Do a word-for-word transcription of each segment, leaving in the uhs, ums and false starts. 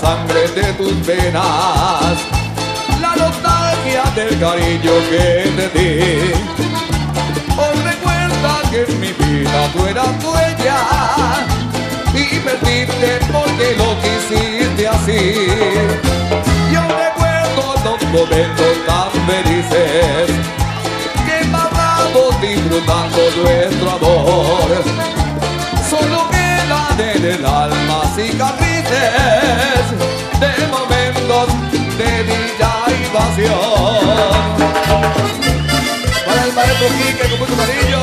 sangre de tus venas, la nostalgia del cariño que te di. Hoy recuerda que en mi vida tú eras dueña y perdiste porque lo quisiste así. Yo recuerdo los momentos tan felices que pasamos disfrutando nuestro amor. Solo quedan en el alma cicatrices de momentos de dicha y pasión. Para el maestro Quique con mucho cariño.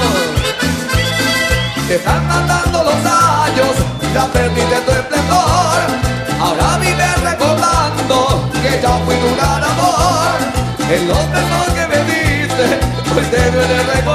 Te están matando los años, ya perdiste tu esplendor. Ahora vives recordando que ya fui tu gran amor. En los besos que me diste, pues te duele recordar.